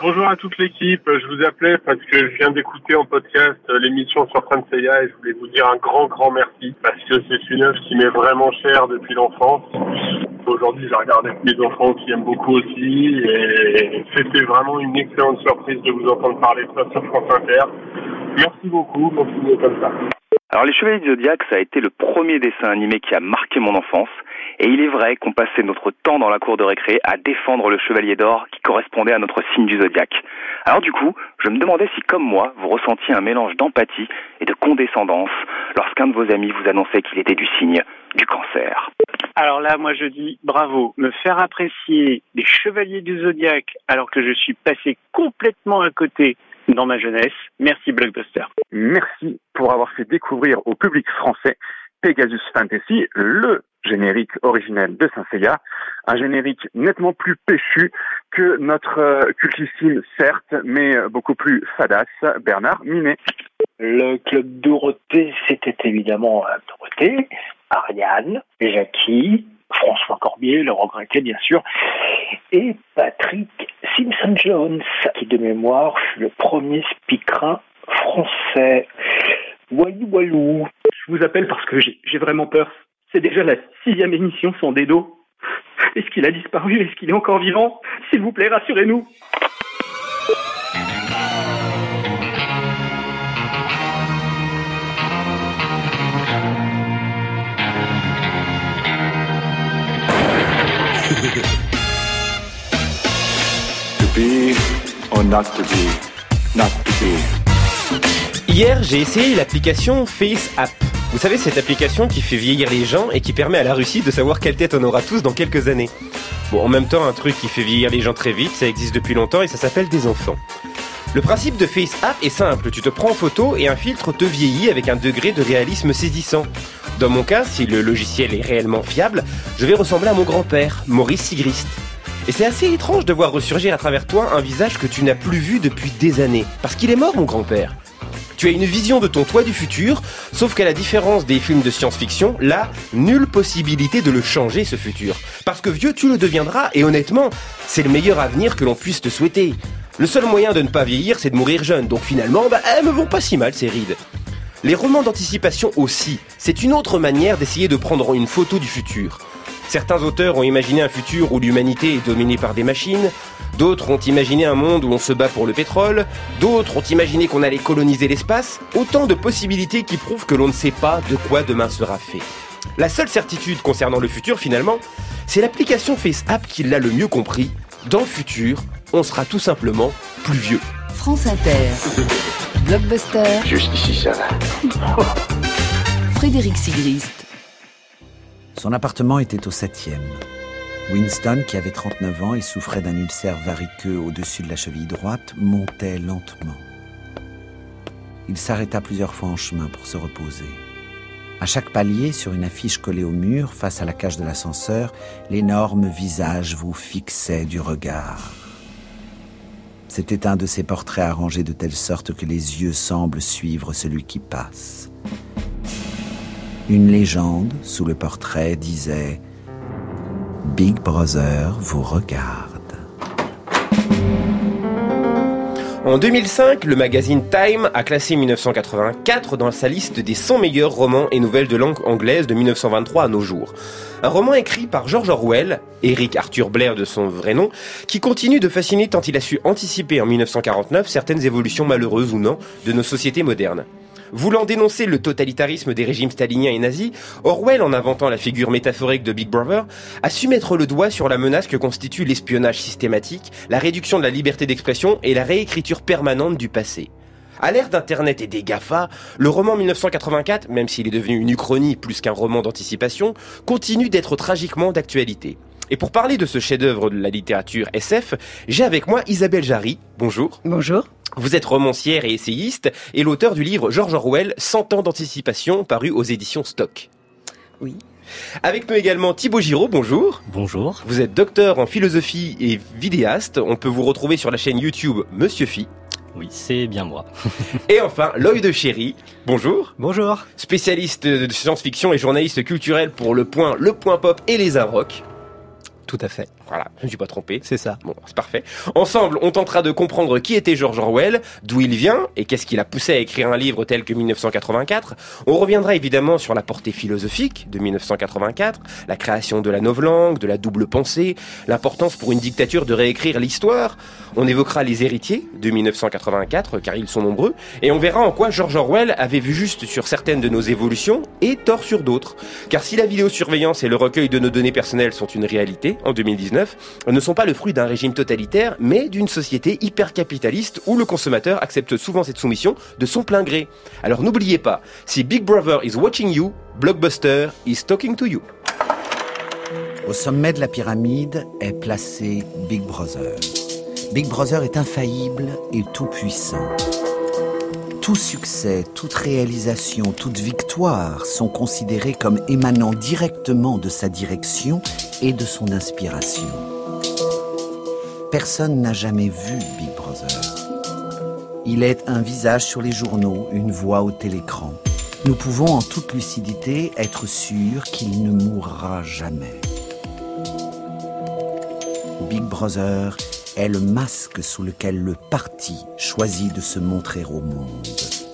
Bonjour à toute l'équipe, je vous appelais parce que je viens d'écouter en podcast l'émission sur Saint Seiya et je voulais vous dire un grand merci parce que c'est une œuvre qui m'est vraiment chère depuis l'enfance. Aujourd'hui, je la regarde avec mes enfants qui aiment beaucoup aussi et c'était vraiment une excellente surprise de vous entendre parler de ça sur France Inter. Merci beaucoup, continuez comme ça. Alors Les Chevaliers du Zodiaque, ça a été le premier dessin animé qui a marqué mon enfance. Et il est vrai qu'on passait notre temps dans la cour de récré à défendre le chevalier d'or qui correspondait à notre signe du zodiaque. Alors du coup, je me demandais si, comme moi, vous ressentiez un mélange d'empathie et de condescendance lorsqu'un de vos amis vous annonçait qu'il était du signe du Cancer. Alors là, moi je dis bravo, me faire apprécier les chevaliers du zodiaque alors que je suis passé complètement à côté dans ma jeunesse. Merci Blockbuster. Merci pour avoir fait découvrir au public français Pegasus Fantasy, le générique originel de Saint Seiya, un générique nettement plus péchu que notre cultissime, certes, mais beaucoup plus fadasse, Bernard Minet. Le club Dorothée, c'était évidemment Dorothée, Ariane, Jackie, François Corbier, le regretté bien sûr, et Patrick Simpson-Jones, qui de mémoire fut le premier speakerin français. Walou walou. Je vous appelle parce que j'ai vraiment peur. C'est déjà la 6e émission sans Dedo. Est-ce qu'il a disparu? Est-ce qu'il est encore vivant? S'il vous plaît, rassurez-nous. To be or not to be, not to be. Hier, j'ai essayé l'application FaceApp. Vous savez, cette application qui fait vieillir les gens et qui permet à la Russie de savoir quelle tête on aura tous dans quelques années. Bon, en même temps, un truc qui fait vieillir les gens très vite, ça existe depuis longtemps et ça s'appelle des enfants. Le principe de FaceApp est simple, tu te prends en photo et un filtre te vieillit avec un degré de réalisme saisissant. Dans mon cas, si le logiciel est réellement fiable, je vais ressembler à mon grand-père, Maurice Sigrist. Et c'est assez étrange de voir ressurgir à travers toi un visage que tu n'as plus vu depuis des années. Parce qu'il est mort, mon grand-père. Tu as une vision de ton toi du futur, sauf qu'à la différence des films de science-fiction, là, nulle possibilité de le changer, ce futur. Parce que vieux, tu le deviendras, et honnêtement, c'est le meilleur avenir que l'on puisse te souhaiter. Le seul moyen de ne pas vieillir, c'est de mourir jeune, donc finalement, elles me vont pas si mal, ces rides. Les romans d'anticipation aussi, c'est une autre manière d'essayer de prendre une photo du futur. Certains auteurs ont imaginé un futur où l'humanité est dominée par des machines, d'autres ont imaginé un monde où on se bat pour le pétrole, d'autres ont imaginé qu'on allait coloniser l'espace, autant de possibilités qui prouvent que l'on ne sait pas de quoi demain sera fait. La seule certitude concernant le futur finalement, c'est l'application FaceApp qui l'a le mieux compris. Dans le futur, on sera tout simplement plus vieux. France Inter, Blockbuster, Jusqu'ici ça va. Frédéric Sigrist. Son appartement était au 7e. Winston, qui avait 39 ans et souffrait d'un ulcère variqueux au-dessus de la cheville droite, montait lentement. Il s'arrêta plusieurs fois en chemin pour se reposer. À chaque palier, sur une affiche collée au mur, face à la cage de l'ascenseur, l'énorme visage vous fixait du regard. C'était un de ces portraits arrangés de telle sorte que les yeux semblent suivre celui qui passe. Une légende, sous le portrait, disait « Big Brother vous regarde ». En 2005, le magazine Time a classé 1984 dans sa liste des 100 meilleurs romans et nouvelles de langue anglaise de 1923 à nos jours. Un roman écrit par George Orwell, Eric Arthur Blair de son vrai nom, qui continue de fasciner tant il a su anticiper en 1949 certaines évolutions malheureuses ou non de nos sociétés modernes. Voulant dénoncer le totalitarisme des régimes staliniens et nazis, Orwell, en inventant la figure métaphorique de Big Brother, a su mettre le doigt sur la menace que constitue l'espionnage systématique, la réduction de la liberté d'expression et la réécriture permanente du passé. À l'ère d'Internet et des GAFA, le roman 1984, même s'il est devenu une uchronie plus qu'un roman d'anticipation, continue d'être tragiquement d'actualité. Et pour parler de ce chef-d'œuvre de la littérature SF, j'ai avec moi Isabelle Jarry. Bonjour. Bonjour. Vous êtes romancière et essayiste et l'auteur du livre George Orwell, 100 ans d'anticipation, paru aux éditions Stock. Oui. Avec nous également Thibaut Giraud, bonjour. Bonjour. Vous êtes docteur en philosophie et vidéaste. On peut vous retrouver sur la chaîne YouTube Monsieur Phi. Oui, c'est bien moi. Et enfin, Loïc de Chéry, bonjour. Bonjour. Spécialiste de science-fiction et journaliste culturel pour Le Point Pop et Les Inrocks. Tout à fait. Voilà, je ne suis pas trompé. C'est ça. Bon, c'est parfait. Ensemble, on tentera de comprendre qui était George Orwell, d'où il vient et qu'est-ce qui l'a poussé à écrire un livre tel que 1984. On reviendra évidemment sur la portée philosophique de 1984, la création de la novlangue, de la double pensée, l'importance pour une dictature de réécrire l'histoire. On évoquera les héritiers de 1984, car ils sont nombreux, et on verra en quoi George Orwell avait vu juste sur certaines de nos évolutions et tort sur d'autres. Car si la vidéosurveillance et le recueil de nos données personnelles sont une réalité, en 2019, ne sont pas le fruit d'un régime totalitaire, mais d'une société hyper-capitaliste où le consommateur accepte souvent cette soumission de son plein gré. Alors n'oubliez pas, si Big Brother is watching you, Blockbuster is talking to you. Au sommet de la pyramide est placé Big Brother. Big Brother est infaillible et tout-puissant. Tout succès, toute réalisation, toute victoire sont considérés comme émanant directement de sa direction et de son inspiration. Personne n'a jamais vu Big Brother. Il est un visage sur les journaux, une voix au télécran. Nous pouvons en toute lucidité être sûrs qu'il ne mourra jamais. Big Brother est le masque sous lequel le parti choisit de se montrer au monde.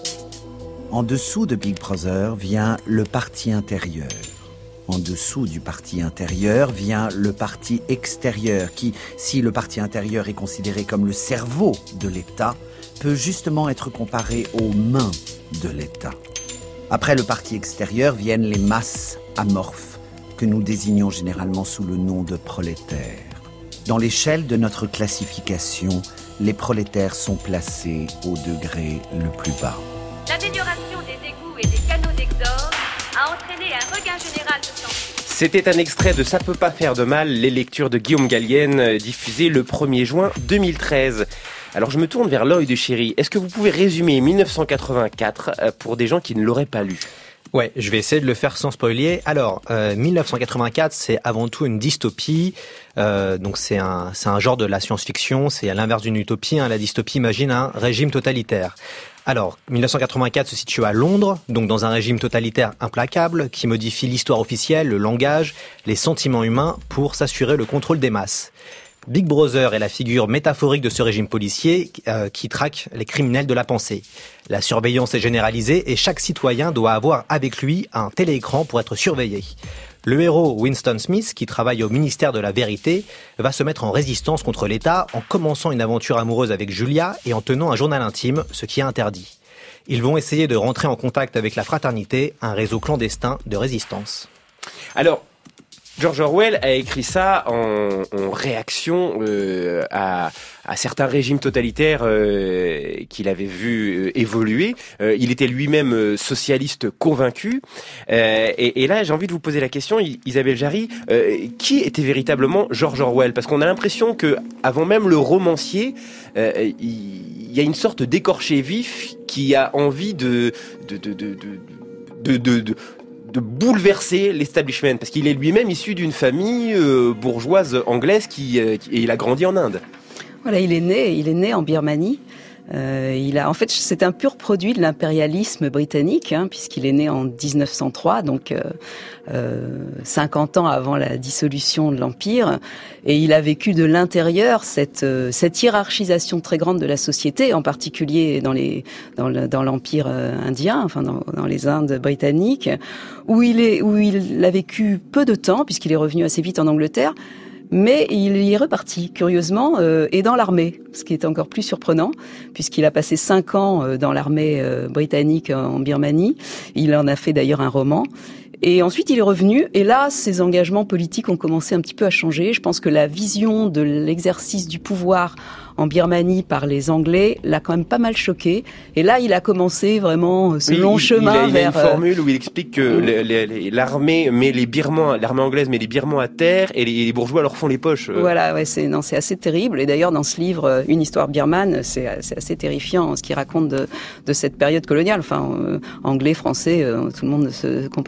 En dessous de Big Brother vient le parti intérieur. En dessous du parti intérieur vient le parti extérieur qui, si le parti intérieur est considéré comme le cerveau de l'État, peut justement être comparé aux mains de l'État. Après le parti extérieur viennent les masses amorphes, que nous désignons généralement sous le nom de prolétaires. Dans l'échelle de notre classification, les prolétaires sont placés au degré le plus bas. L'amélioration des égouts et des canaux d'exode a entraîné un regain général de santé. C'était un extrait de Ça peut pas faire de mal, les lectures de Guillaume Gallienne, diffusées le 1er juin 2013. Alors je me tourne vers Lloyd de Chéri. Est-ce que vous pouvez résumer 1984 pour des gens qui ne l'auraient pas lu ? Ouais, je vais essayer de le faire sans spoiler. Alors, 1984, c'est avant tout une dystopie. Donc c'est un genre de la science-fiction. C'est à l'inverse d'une utopie. La dystopie imagine un régime totalitaire. Alors, 1984 se situe à Londres, donc dans un régime totalitaire implacable qui modifie l'histoire officielle, le langage, les sentiments humains pour s'assurer le contrôle des masses. Big Brother est la figure métaphorique de ce régime policier qui traque les criminels de la pensée. La surveillance est généralisée et chaque citoyen doit avoir avec lui un téléécran pour être surveillé. Le héros Winston Smith, qui travaille au ministère de la Vérité, va se mettre en résistance contre l'État en commençant une aventure amoureuse avec Julia et en tenant un journal intime, ce qui est interdit. Ils vont essayer de rentrer en contact avec la Fraternité, un réseau clandestin de résistance. Alors, George Orwell a écrit ça en réaction à certains régimes totalitaires qu'il avait vu évoluer. Il était lui-même socialiste convaincu. Et là, j'ai envie de vous poser la question, Isabelle Jarry, qui était véritablement George Orwell ? Parce qu'on a l'impression que, avant même le romancier, il y a une sorte d'écorché vif qui a envie de bouleverser l'establishment, parce qu'il est lui-même issu d'une famille bourgeoise anglaise et il a grandi en Inde. Voilà, il est né en Birmanie. En fait, c'est un pur produit de l'impérialisme britannique, puisqu'il est né en 1903, donc 50 ans avant la dissolution de l'Empire, et il a vécu de l'intérieur cette hiérarchisation très grande de la société, en particulier dans l'Empire indien, enfin dans les Indes britanniques, où il a vécu peu de temps, puisqu'il est revenu assez vite en Angleterre. Mais il y est reparti, curieusement, et dans l'armée, ce qui est encore plus surprenant, puisqu'il a passé 5 ans dans l'armée britannique en Birmanie. Il en a fait d'ailleurs un roman. Et ensuite, il est revenu, et là, ses engagements politiques ont commencé un petit peu à changer. Je pense que la vision de l'exercice du pouvoir en Birmanie par les Anglais l'a quand même pas mal choqué. Et là, il a commencé vraiment ce long chemin vers... Il a une formule où il explique que l'armée anglaise met les Birmans à terre et les bourgeois leur font les poches. Voilà, ouais, c'est assez terrible. Et d'ailleurs, dans ce livre, Une histoire birmane, c'est assez terrifiant ce qu'il raconte de cette période coloniale. Enfin, anglais, français, tout le monde se comportait de la même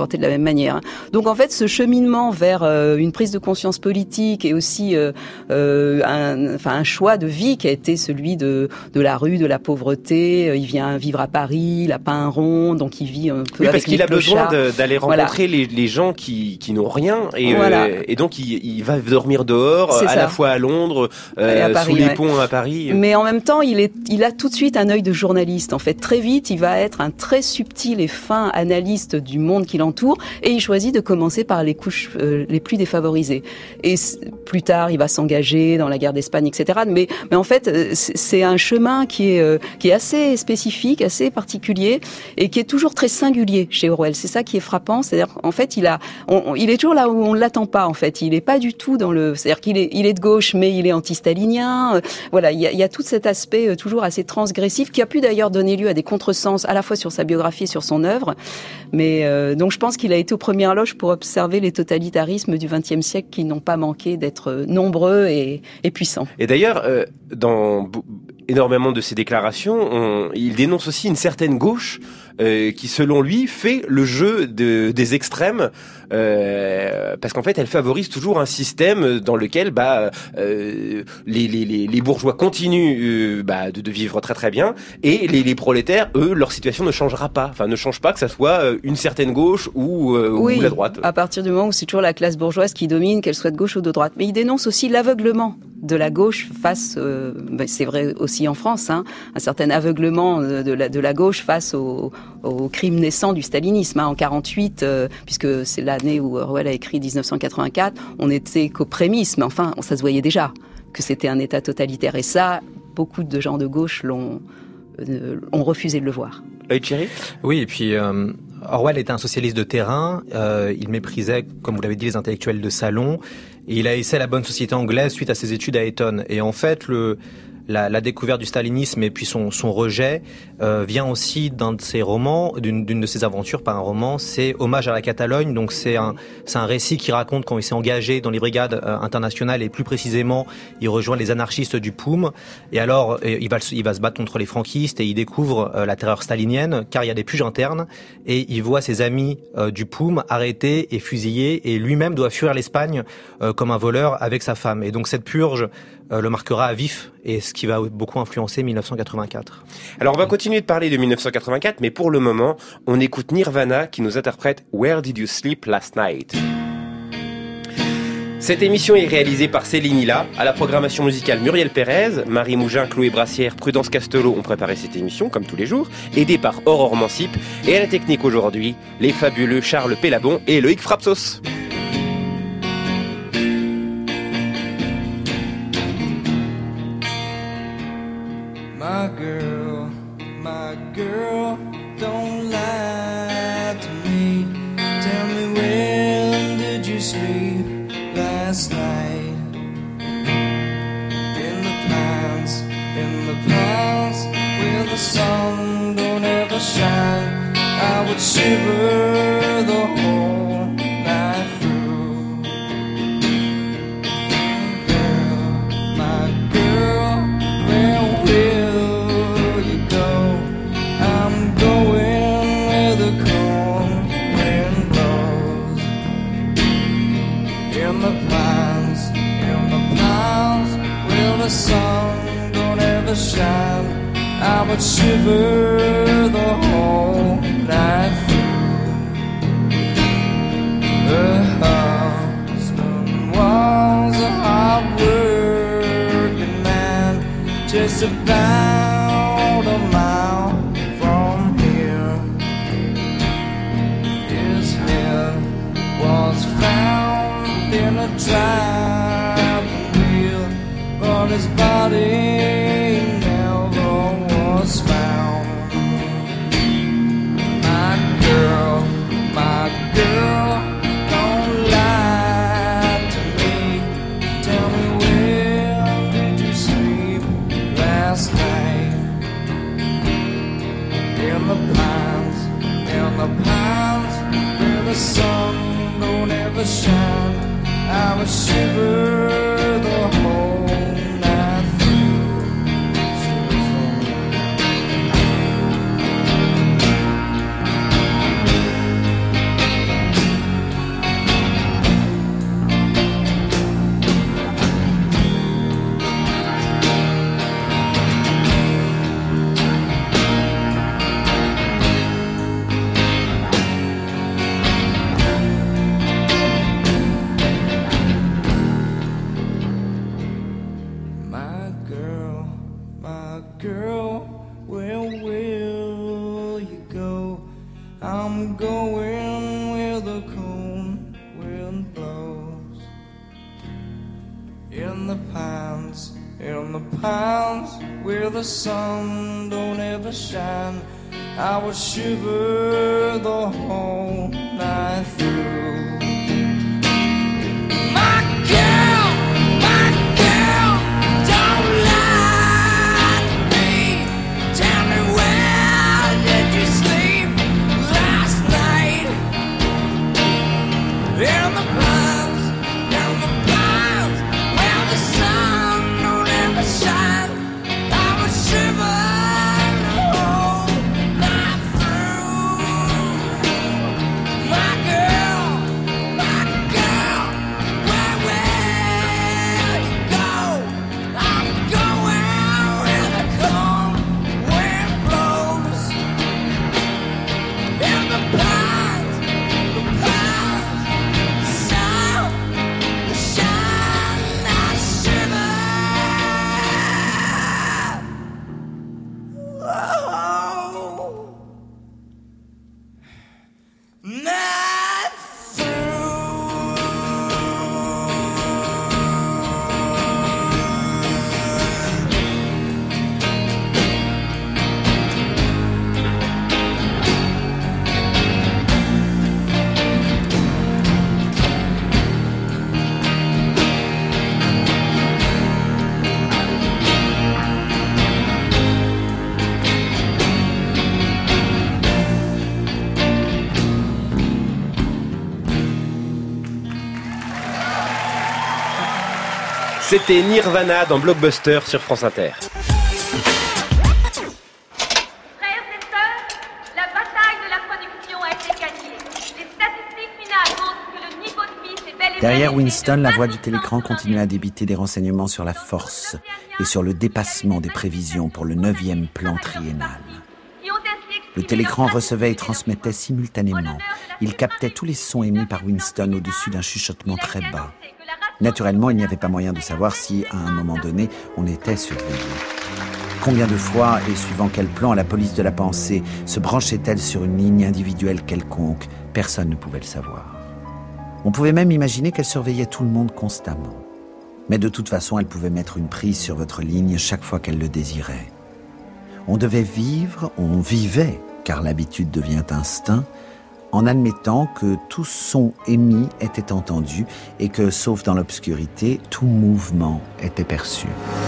manière. Donc en fait, ce cheminement vers une prise de conscience politique et aussi un choix de vie qui a été celui de la rue, de la pauvreté. Il vient vivre à Paris, il a pas un rond, donc il vit un peu avec les clochards. Parce qu'il a besoin d'aller rencontrer les gens qui n'ont rien et donc il va dormir dehors, à la fois à Londres, à Paris, sous les ponts à Paris. Mais en même temps, il a tout de suite un œil de journaliste. En fait, très vite, il va être un très subtil et fin analyste du monde qui l'entoure, et il choisit de commencer par les couches les plus défavorisées. Et plus tard, il va s'engager dans la guerre d'Espagne, etc. Mais en fait, c'est un chemin qui est assez spécifique, assez particulier, et qui est toujours très singulier chez Orwell. C'est ça qui est frappant. C'est-à-dire, en fait, il est toujours là où on l'attend pas. En fait, il est pas du tout c'est-à-dire qu'il est de gauche, mais il est anti-stalinien. Voilà, il y a tout cet aspect toujours assez transgressif qui a pu d'ailleurs donner lieu à des contresens à la fois sur sa biographie et sur son œuvre. Mais donc je pense qu'il a été aux premières loges pour observer les totalitarismes du XXe siècle qui n'ont pas manqué d'être nombreux et puissants. Et d'ailleurs, dans énormément de ses déclarations, il dénonce aussi une certaine gauche qui, selon lui, fait le jeu des extrêmes, parce qu'en fait, elle favorise toujours un système dans lequel les bourgeois continuent de vivre très très bien, et les prolétaires, eux, leur situation ne changera pas. Enfin, ne change pas, que ça soit une certaine gauche ou la droite. À partir du moment où c'est toujours la classe bourgeoise qui domine, qu'elle soit de gauche ou de droite. Mais il dénonce aussi l'aveuglement de la gauche face, c'est vrai aussi en France, un certain aveuglement de la gauche face au crime naissant du stalinisme. En 48, puisque c'est l'année où Orwell a écrit 1984, on était qu'aux prémices, mais enfin, ça se voyait déjà que c'était un État totalitaire. Et ça, beaucoup de gens de gauche ont refusé de le voir. Thierry ? Oui, et puis Orwell était un socialiste de terrain. Il méprisait, comme vous l'avez dit, les intellectuels de salon. Et il a essayé la bonne société anglaise suite à ses études à Eton. Et en fait, la découverte du stalinisme et puis son rejet vient aussi d'un de ses romans, d'une de ses aventures, pas un roman, c'est Hommage à la Catalogne. Donc c'est un récit qui raconte quand il s'est engagé dans les brigades internationales, et plus précisément il rejoint les anarchistes du POUM, et alors il va se battre contre les franquistes, et il découvre la terreur stalinienne car il y a des purges internes, et il voit ses amis du POUM arrêtés et fusillés, et lui-même doit fuir l'Espagne comme un voleur avec sa femme. Et donc cette purge le marquera à vif, et ce qui va beaucoup influencer 1984. Alors on va continuer de parler de 1984, mais pour le moment, on écoute Nirvana qui nous interprète Where Did You Sleep Last Night? Cette émission est réalisée par Céline Hilla, à la programmation musicale Muriel Pérez, Marie Mougin, Chloé Brassière, Prudence Castelot ont préparé cette émission, comme tous les jours, aidés par Aurore Mancip, et à la technique aujourd'hui, les fabuleux Charles Pellabon et Loïc Frapsos. My girl, don't lie to me. Tell me, when did you sleep last night? In the pines, where the sun don't ever shine, I would shiver the whole night through. Girl, my girl, where will you go? I'm going where the cold wind blows. In the pines, where the sun don't ever shine, I would shiver the whole night through. Her husband was a hard-working man, just about a mile from here. His head was found in a driving wheel, but his body never was found. My girl, don't lie to me. Tell me, where did you sleep last night? In the pines, where the sun don't ever shine, I would shiver the whole night in the pines, where the sun don't ever shine. I would shiver the whole night through. My girl, don't lie to me. Tell me, where did you sleep last night? In the pines, where the sun don't ever shine. I would shiver the whole night through. My girl, where will you go? I'm going where the cold wind blows. In the pines, sun, the shine, I shiver. Oh, night C'était Nirvana dans Blockbuster sur France Inter. Frères et sœurs, la bataille de la production a été gagnée. Les statistiques finales montrent que le niveau de vie s'est bel et bien... Derrière Winston, la voix du télécran continuait à débiter des renseignements sur la force et sur le dépassement des prévisions pour le 9e plan triennal. Le télécran recevait et transmettait simultanément. Il captait tous les sons émis par Winston au-dessus d'un chuchotement très bas. Naturellement, il n'y avait pas moyen de savoir si, à un moment donné, on était surveillé. Combien de fois, et suivant quel plan, la police de la pensée se branchait-elle sur une ligne individuelle quelconque? Personne ne pouvait le savoir. On pouvait même imaginer qu'elle surveillait tout le monde constamment. Mais de toute façon, elle pouvait mettre une prise sur votre ligne chaque fois qu'elle le désirait. On devait vivre, on vivait, car l'habitude devient instinct, en admettant que tout son émis était entendu et que, sauf dans l'obscurité, tout mouvement était perçu.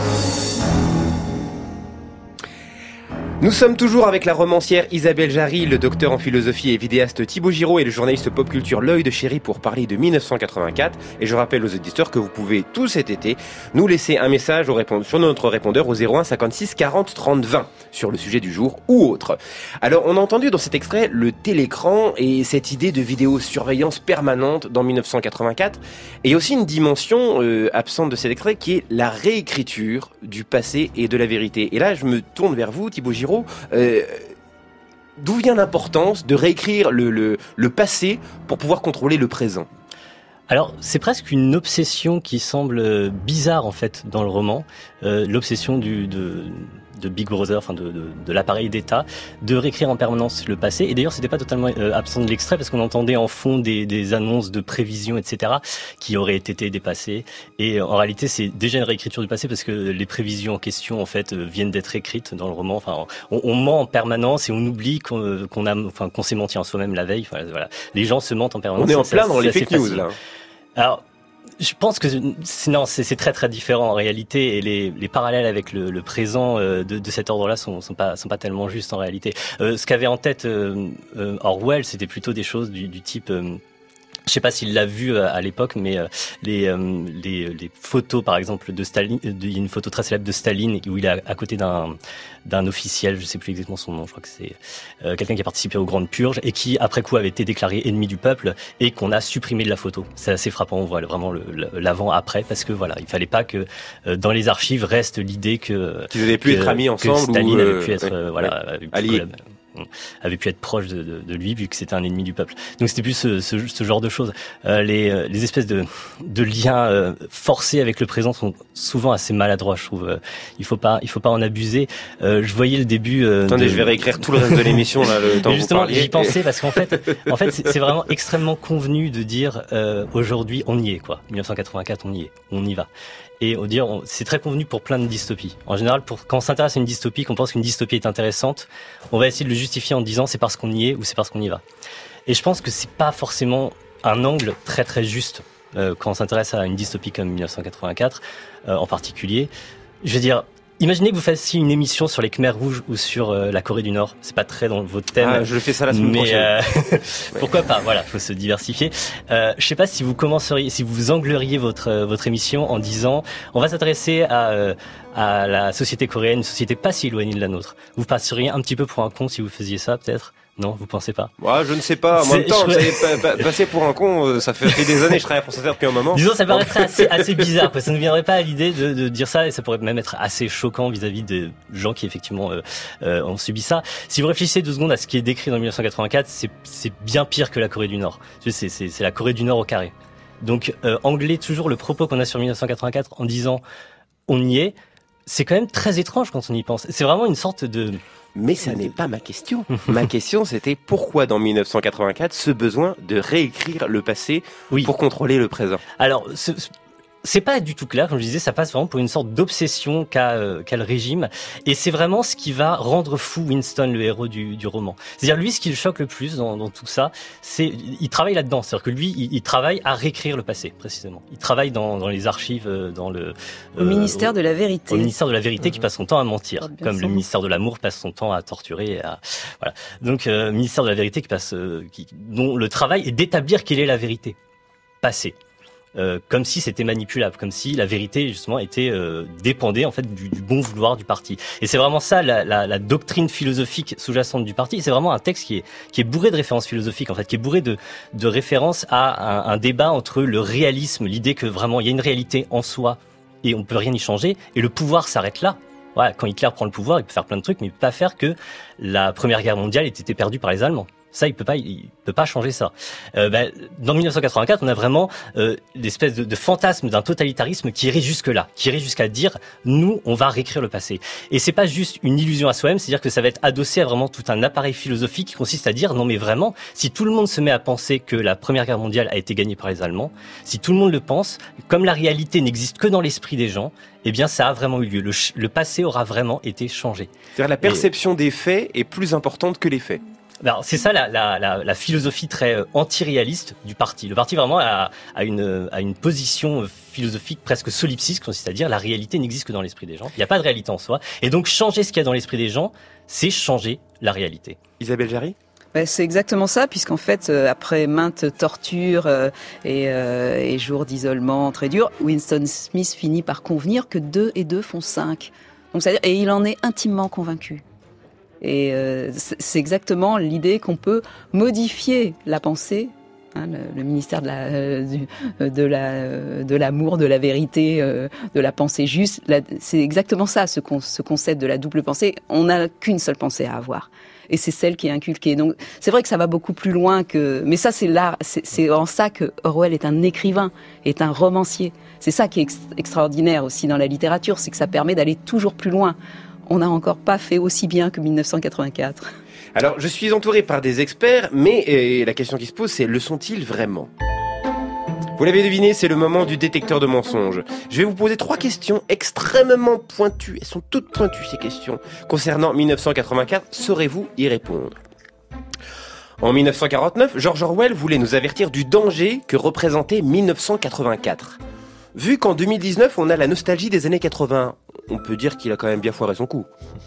Nous sommes toujours avec la romancière Isabelle Jarry, le docteur en philosophie et vidéaste Thibaut Giraud et le journaliste pop culture L'Œil de Chéri pour parler de 1984. Et je rappelle aux auditeurs que vous pouvez tout cet été nous laisser un message sur notre répondeur au 01 56 40 30 20 sur le sujet du jour ou autre. Alors on a entendu dans cet extrait le télécran et cette idée de vidéosurveillance permanente dans 1984. Et il y a aussi une dimension absente de cet extrait qui est la réécriture du passé et de la vérité. Et là je me tourne vers vous Thibaut Giraud. D'où vient l'importance de réécrire le passé pour pouvoir contrôler le présent? Alors, c'est presque une obsession qui semble bizarre en fait dans le roman, l'obsession de Big Brother, enfin de l'appareil d'État, de réécrire en permanence le passé. Et d'ailleurs, c'était pas totalement absent de l'extrait parce qu'on entendait en fond des annonces de prévisions, etc., qui auraient été dépassées. Et en réalité, c'est déjà une réécriture du passé parce que les prévisions en question, en fait, viennent d'être écrites dans le roman. Enfin, on ment en permanence et on oublie qu'on s'est menti en soi-même la veille. Enfin, voilà. Les gens se mentent en permanence. On est en plein dans les fake news, là. Alors, je pense que c'est très très différent en réalité et les parallèles avec le présent de cet ordre-là sont pas tellement justes en réalité. Ce qu'avait en tête Orwell, c'était plutôt des choses du type je sais pas s'il l'a vu à l'époque, mais les photos, par exemple, de Staline, il y a une photo très célèbre de Staline où il est à côté d'un officiel, je sais plus exactement son nom, je crois que c'est quelqu'un qui a participé aux grandes purges et qui, après coup, avait été déclaré ennemi du peuple et qu'on a supprimé de la photo. C'est assez frappant, on voit vraiment l'avant-après, parce que voilà, il fallait pas que dans les archives reste l'idée qu'ils avaient pu être amis ensemble, que Staline avait pu être alliés. avait pu être proche de lui, vu que c'était un ennemi du peuple. Donc c'était plus ce genre de choses. Les espèces de liens forcés avec le présent sont souvent assez maladroits, je trouve. Il faut pas en abuser. Je voyais le début. Attendez, je vais réécrire tout le reste de l'émission là. Le temps justement, j'y pensais parce qu'en fait, c'est vraiment extrêmement convenu de dire aujourd'hui on y est quoi. 1984, on y est, on y va. Et c'est très convenu pour plein de dystopies. En général, quand on s'intéresse à une dystopie, qu'on pense qu'une dystopie est intéressante, on va essayer de le justifier en disant c'est parce qu'on y est ou c'est parce qu'on y va. Et je pense que c'est pas forcément un angle très très juste quand on s'intéresse à une dystopie comme 1984 en particulier. Je veux dire, imaginez que vous fassiez une émission sur les Khmers rouges ou sur la Corée du Nord. C'est pas très dans votre thème. Ah, je fais ça la semaine prochaine. Pourquoi pas? Voilà, faut se diversifier. Je sais pas si vous angleriez votre émission en disant, on va s'intéresser à la société coréenne, une société pas si éloignée de la nôtre. Vous passeriez un petit peu pour un con si vous faisiez ça, peut-être? Non, vous pensez pas? Je ne sais pas. En même temps, passer pour un con, ça fait des années que je travaille à France Inter depuis un moment. Disons, ça paraîtrait assez bizarre, quoi. Ça ne viendrait pas à l'idée de dire ça, et ça pourrait même être assez choquant vis-à-vis des gens qui effectivement ont subi ça. Si vous réfléchissez 2 secondes à ce qui est décrit dans 1984, c'est bien pire que la Corée du Nord. C'est la Corée du Nord au carré. Donc, angler toujours le propos qu'on a sur 1984 en disant on y est, c'est quand même très étrange quand on y pense. C'est vraiment une sorte de... Mais ça n'est pas ma question. Ma question, c'était pourquoi dans 1984 ce besoin de réécrire le passé pour contrôler le présent. Alors, c'est pas du tout clair, comme je disais, ça passe vraiment pour une sorte d'obsession qu'a le régime, et c'est vraiment ce qui va rendre fou Winston, le héros du roman. C'est-à-dire, lui, ce qui le choque le plus dans tout ça, il travaille là-dedans, c'est-à-dire que lui, il travaille à réécrire le passé, précisément. Il travaille dans les archives, au ministère de la Vérité. Au ministère de la Vérité, qui passe son temps à mentir, comme le ministère de l'Amour passe son temps à torturer, voilà. Donc, ministère de la Vérité dont le travail est d'établir quelle est la vérité passée. Comme si c'était manipulable, comme si la vérité justement dépendait en fait du bon vouloir du parti. Et c'est vraiment ça la doctrine philosophique sous-jacente du parti. C'est vraiment un texte qui est bourré de références philosophiques en fait, qui est bourré de références à un débat entre le réalisme, l'idée que vraiment il y a une réalité en soi et on peut rien y changer, et le pouvoir s'arrête là. Voilà, quand Hitler prend le pouvoir, il peut faire plein de trucs, mais il peut pas faire que la Première Guerre mondiale ait été perdue par les Allemands. Ça, il peut pas changer ça. Dans 1984, on a vraiment l'espèce de fantasme d'un totalitarisme qui irait jusque-là, qui irait jusqu'à dire nous, on va réécrire le passé. Et c'est pas juste une illusion à soi-même, c'est-à-dire que ça va être adossé à vraiment tout un appareil philosophique qui consiste à dire non mais vraiment, si tout le monde se met à penser que la Première Guerre mondiale a été gagnée par les Allemands, si tout le monde le pense, comme la réalité n'existe que dans l'esprit des gens, eh bien ça a vraiment eu lieu. Le passé aura vraiment été changé. C'est-à-dire la perception des faits est plus importante que les faits. Alors, c'est ça la philosophie très anti-réaliste du parti. Le parti vraiment a une position philosophique presque solipsiste, consiste à dire la réalité n'existe que dans l'esprit des gens. Il n'y a pas de réalité en soi. Et donc changer ce qu'il y a dans l'esprit des gens, c'est changer la réalité. Isabelle Jarry ? C'est exactement ça, puisqu'en fait, après maintes tortures et jours d'isolement très durs, Winston Smith finit par convenir que 2 et 2 font 5. Donc, c'est-à-dire, et il en est intimement convaincu. Et c'est exactement l'idée qu'on peut modifier la pensée, le ministère de l'amour, de la vérité, de la pensée juste. C'est exactement ça, ce concept de la double pensée. On n'a qu'une seule pensée à avoir, et c'est celle qui est inculquée. Donc c'est vrai que ça va beaucoup plus loin que. Mais ça, c'est en ça que Orwell est un écrivain, est un romancier. C'est ça qui est extraordinaire aussi dans la littérature, c'est que ça permet d'aller toujours plus loin. On n'a encore pas fait aussi bien que 1984. Alors, je suis entouré par des experts, mais la question qui se pose, c'est le sont-ils vraiment ? Vous l'avez deviné, c'est le moment du détecteur de mensonges. Je vais vous poser 3 questions extrêmement pointues. Elles sont toutes pointues, ces questions. Concernant 1984, saurez-vous y répondre ? En 1949, George Orwell voulait nous avertir du danger que représentait 1984. Vu qu'en 2019, on a la nostalgie des années 80, on peut dire qu'il a quand même bien foiré son coup.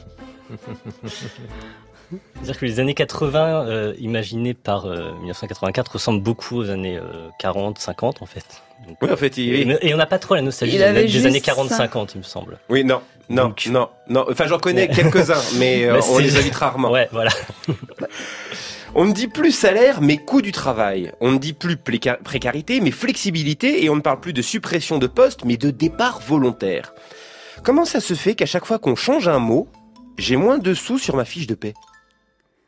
C'est-à-dire que les années 80, imaginées par 1984, ressemblent beaucoup aux années 40, 50 en fait. Donc, oui, en fait, et on n'a pas trop la nostalgie des années 40-50, il me semble. Oui, non. Enfin, j'en connais quelques-uns, mais on les évite rarement. Ouais, voilà. On ne dit plus salaire, mais coût du travail. On ne dit plus précarité, mais flexibilité. Et on ne parle plus de suppression de poste, mais de départ volontaire. Comment ça se fait qu'à chaque fois qu'on change un mot, j'ai moins de sous sur ma fiche de paie ?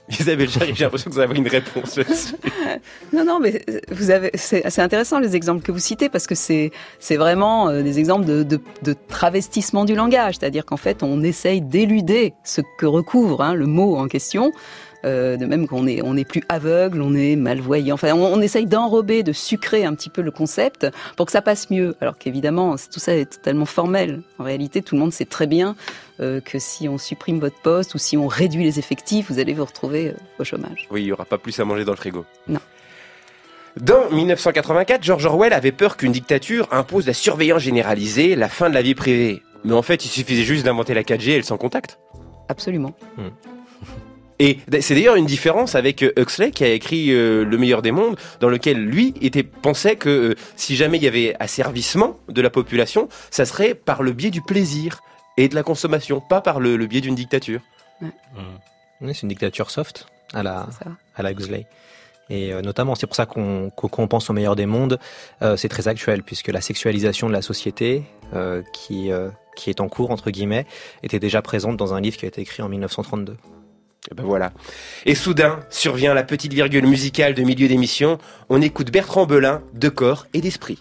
Isabelle Jarry, j'ai l'impression que vous avez une réponse là-dessus. Non, mais c'est intéressant les exemples que vous citez parce que c'est vraiment des exemples de travestissement du langage, c'est-à-dire qu'en fait on essaye d'éluder ce que recouvre le mot en question. De même qu'on est plus aveugle, on est malvoyant. Enfin, on essaye d'enrober, de sucrer un petit peu le concept pour que ça passe mieux. Alors qu'évidemment, tout ça est totalement formel. En réalité, tout le monde sait très bien que si on supprime votre poste ou si on réduit les effectifs, vous allez vous retrouver au chômage. Oui, il n'y aura pas plus à manger dans le frigo. Non. Dans 1984, George Orwell avait peur qu'une dictature impose la surveillance généralisée, la fin de la vie privée. Mais en fait, il suffisait juste d'inventer la 4G et le sans contact. Absolument. Et c'est d'ailleurs une différence avec Huxley qui a écrit Le meilleur des mondes, dans lequel lui pensait que si jamais il y avait asservissement de la population, ça serait par le biais du plaisir et de la consommation, pas par le biais d'une dictature. Ouais. Oui, c'est une dictature soft à la Huxley. Et notamment, c'est pour ça qu'on pense au meilleur des mondes, c'est très actuel, puisque la sexualisation de la société, qui est en cours, entre guillemets, était déjà présente dans un livre qui a été écrit en 1932. Et ben voilà. Et soudain, survient la petite virgule musicale de milieu d'émission. On écoute Bertrand Belin, de corps et d'esprit.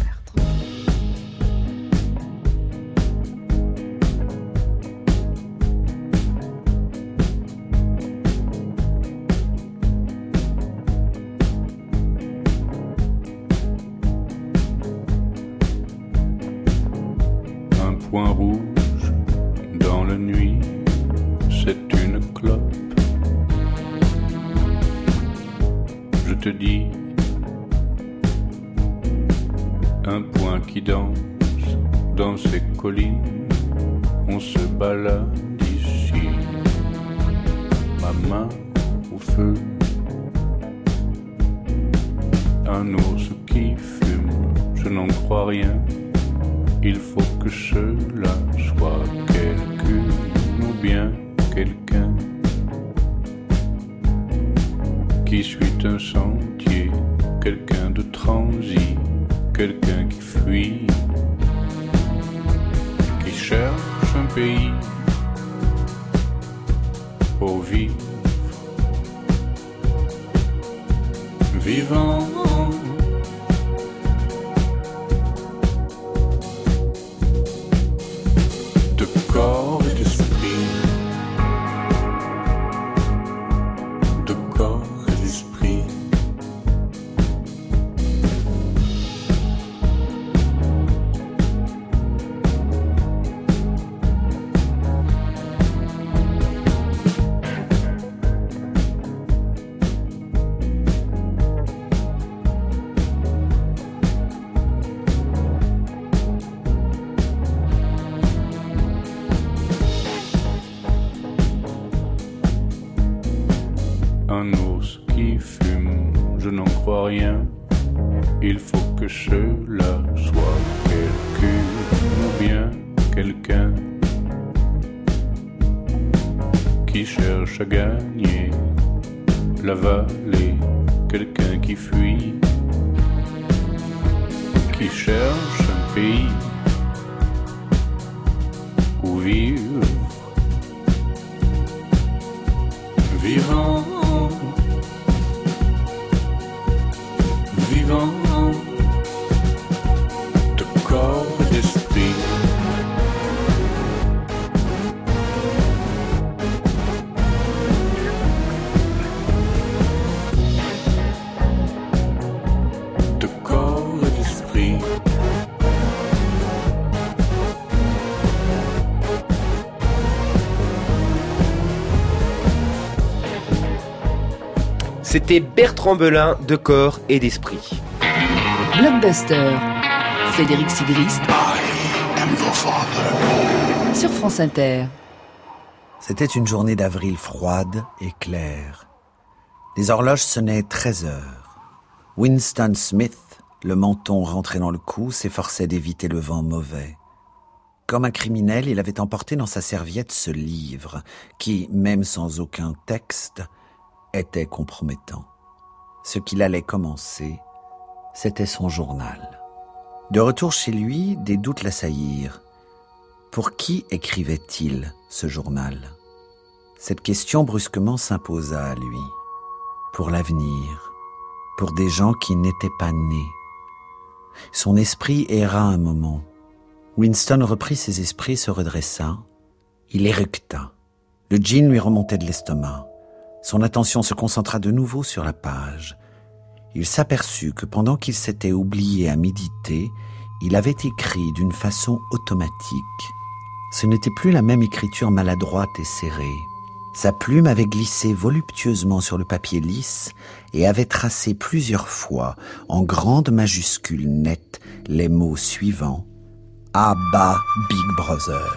Un point rouge dans la nuit, c'est une clope. Je te dis, un point qui danse dans ces collines, on se balade ici, ma main au feu. Un ours qui fume, je n'en crois rien, il faut que cela soit quelqu'une ou bien quelqu'un qui suit un sentier, quelqu'un de transi, quelqu'un qui fuit, qui cherche un pays pour vivre, vivant. De corps et d'esprit, de corps et d'esprit. Un ours qui fume, je n'en crois rien. Il faut que cela soit quelqu'une ou bien quelqu'un qui cherche à gagner la vallée, quelqu'un qui fuit, qui cherche un pays où vivre, vivant. De corps et d'esprit. De corps et d'esprit. C'était Bertrand Belin, de corps et d'esprit. Blockbuster, Frédéric Sigrist sur France Inter. C'était une journée d'avril froide et claire. Les horloges sonnaient 13 heures. Winston Smith, le menton rentré dans le cou, s'efforçait d'éviter le vent mauvais. Comme un criminel, il avait emporté dans sa serviette ce livre, qui, même sans aucun texte, était compromettant. Ce qu'il allait commencer, c'était son journal. De retour chez lui, des doutes l'assaillirent. Pour qui écrivait-il ce journal ? Cette question brusquement s'imposa à lui. Pour l'avenir, pour des gens qui n'étaient pas nés. Son esprit erra un moment. Winston reprit ses esprits, se redressa. Il éructa. Le gin lui remontait de l'estomac. Son attention se concentra de nouveau sur la page. Il s'aperçut que pendant qu'il s'était oublié à méditer, il avait écrit d'une façon automatique. Ce n'était plus la même écriture maladroite et serrée. Sa plume avait glissé voluptueusement sur le papier lisse et avait tracé plusieurs fois, en grandes majuscules nettes, les mots suivants. Abba Big Brother.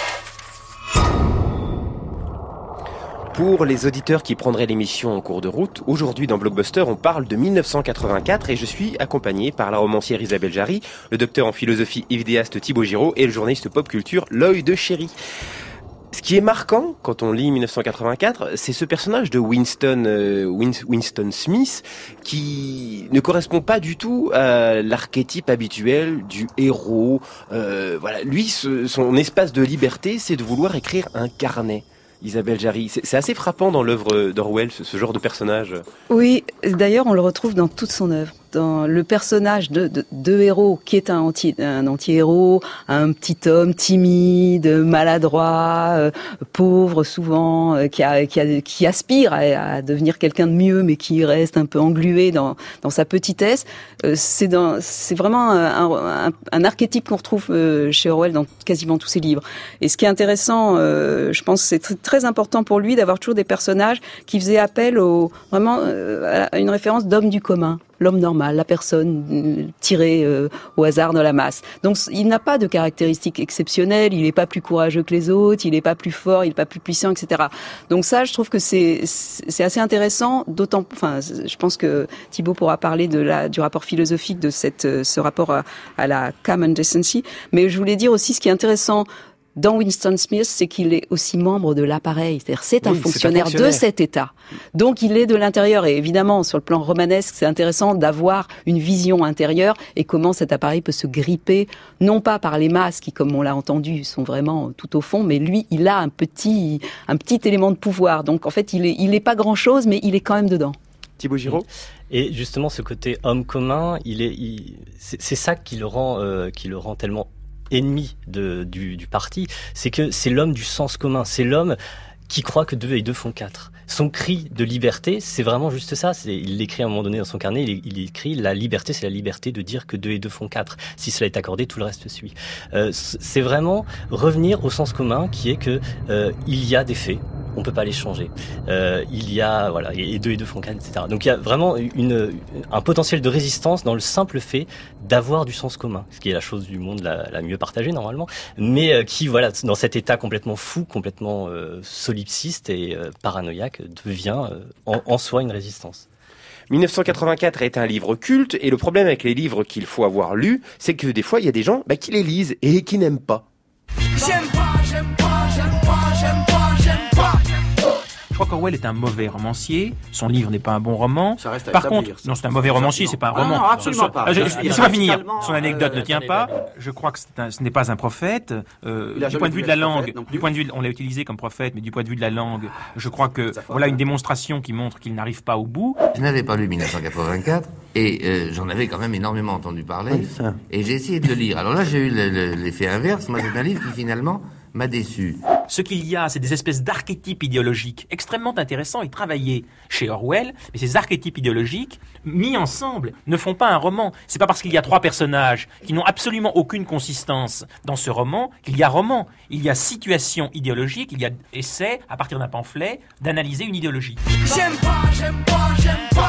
Pour les auditeurs qui prendraient l'émission en cours de route, aujourd'hui dans Blockbuster, on parle de 1984 et je suis accompagné par la romancière Isabelle Jarry, le docteur en philosophie et vidéaste Thibaut Giraud et le journaliste pop culture L'Œil de Chéri. Ce qui est marquant quand on lit 1984, c'est ce personnage de Winston Smith qui ne correspond pas du tout à l'archétype habituel du héros. Voilà, lui, son espace de liberté, c'est de vouloir écrire un carnet. Isabelle Jarry, c'est assez frappant dans l'œuvre d'Orwell, ce genre de personnage. Oui, d'ailleurs, on le retrouve dans toute son œuvre. Dans le personnage de héros, qui est un anti-héros, un petit homme timide, maladroit, pauvre souvent, qui aspire à devenir quelqu'un de mieux, mais qui reste un peu englué dans sa petitesse. C'est vraiment un archétype qu'on retrouve chez Orwell dans quasiment tous ses livres. Et ce qui est intéressant, je pense, c'est très important pour lui d'avoir toujours des personnages qui faisaient appel à une référence d'homme du commun. L'homme normal, la personne tirée au hasard de la masse. Donc il n'a pas de caractéristiques exceptionnelles, il n'est pas plus courageux que les autres, il n'est pas plus fort, il n'est pas plus puissant, etc. Donc ça, je trouve que c'est assez intéressant, je pense que Thibaut pourra parler du rapport philosophique de ce rapport à la common decency, mais je voulais dire aussi ce qui est intéressant dans Winston Smith, c'est qu'il est aussi membre de l'appareil. C'est-à-dire, c'est un fonctionnaire de cet État. Donc, il est de l'intérieur. Et évidemment, sur le plan romanesque, c'est intéressant d'avoir une vision intérieure et comment cet appareil peut se gripper, non pas par les masses qui, comme on l'a entendu, sont vraiment tout au fond, mais lui, il a un petit élément de pouvoir. Donc, en fait, il est pas grand-chose, mais il est quand même dedans. Thibaut Giraud. Et justement, ce côté homme commun, c'est ça qui le rend tellement ennemi du parti, c'est que c'est l'homme du sens commun, c'est l'homme qui croit que 2 et 2 font 4. Son cri de liberté, c'est vraiment juste ça. Il l'écrit à un moment donné dans son carnet, il écrit « La liberté, c'est la liberté de dire que 2 et 2 font 4. Si cela est accordé, tout le reste suit. » C'est vraiment revenir au sens commun qui est que il y a des faits, on peut pas les changer. Il y a, voilà, et 2 et 2 font 4, etc. Donc il y a vraiment un potentiel de résistance dans le simple fait d'avoir du sens commun, ce qui est la chose du monde la mieux partagée normalement, mais qui, voilà, dans cet état complètement fou, complètement solipsiste et paranoïaque, devient en soi une résistance. 1984 est un livre culte, et le problème avec les livres qu'il faut avoir lus, c'est que des fois il y a des gens qui les lisent et qui n'aiment pas. J'aime pas, j'aime pas, j'aime pas, j'aime pas, j'aime pas. Je crois qu'Orwell est un mauvais romancier. Son livre n'est pas un bon roman. Par contre, non, c'est un mauvais romancier, c'est pas un roman. Non, absolument pas. Laissez-moi finir. Son anecdote ne tient pas. Je crois que ce n'est pas un prophète. Du point de vue de la langue, on l'a utilisé comme prophète, mais du point de vue de la langue, je crois que voilà une démonstration qui montre qu'il n'arrive pas au bout. Je n'avais pas lu 1984 et j'en avais quand même énormément entendu parler. Oui, et j'ai essayé de le lire. Alors là, j'ai eu l'effet inverse. Moi, c'est un livre qui finalement m'a déçu. Ce qu'il y a, c'est des espèces d'archétypes idéologiques extrêmement intéressants et travaillés chez Orwell, mais ces archétypes idéologiques, mis ensemble, ne font pas un roman. C'est pas parce qu'il y a 3 personnages qui n'ont absolument aucune consistance dans ce roman qu'il y a roman. Il y a situation idéologique, il y a essai, à partir d'un pamphlet, d'analyser une idéologie. J'aime pas, j'aime pas, j'aime pas.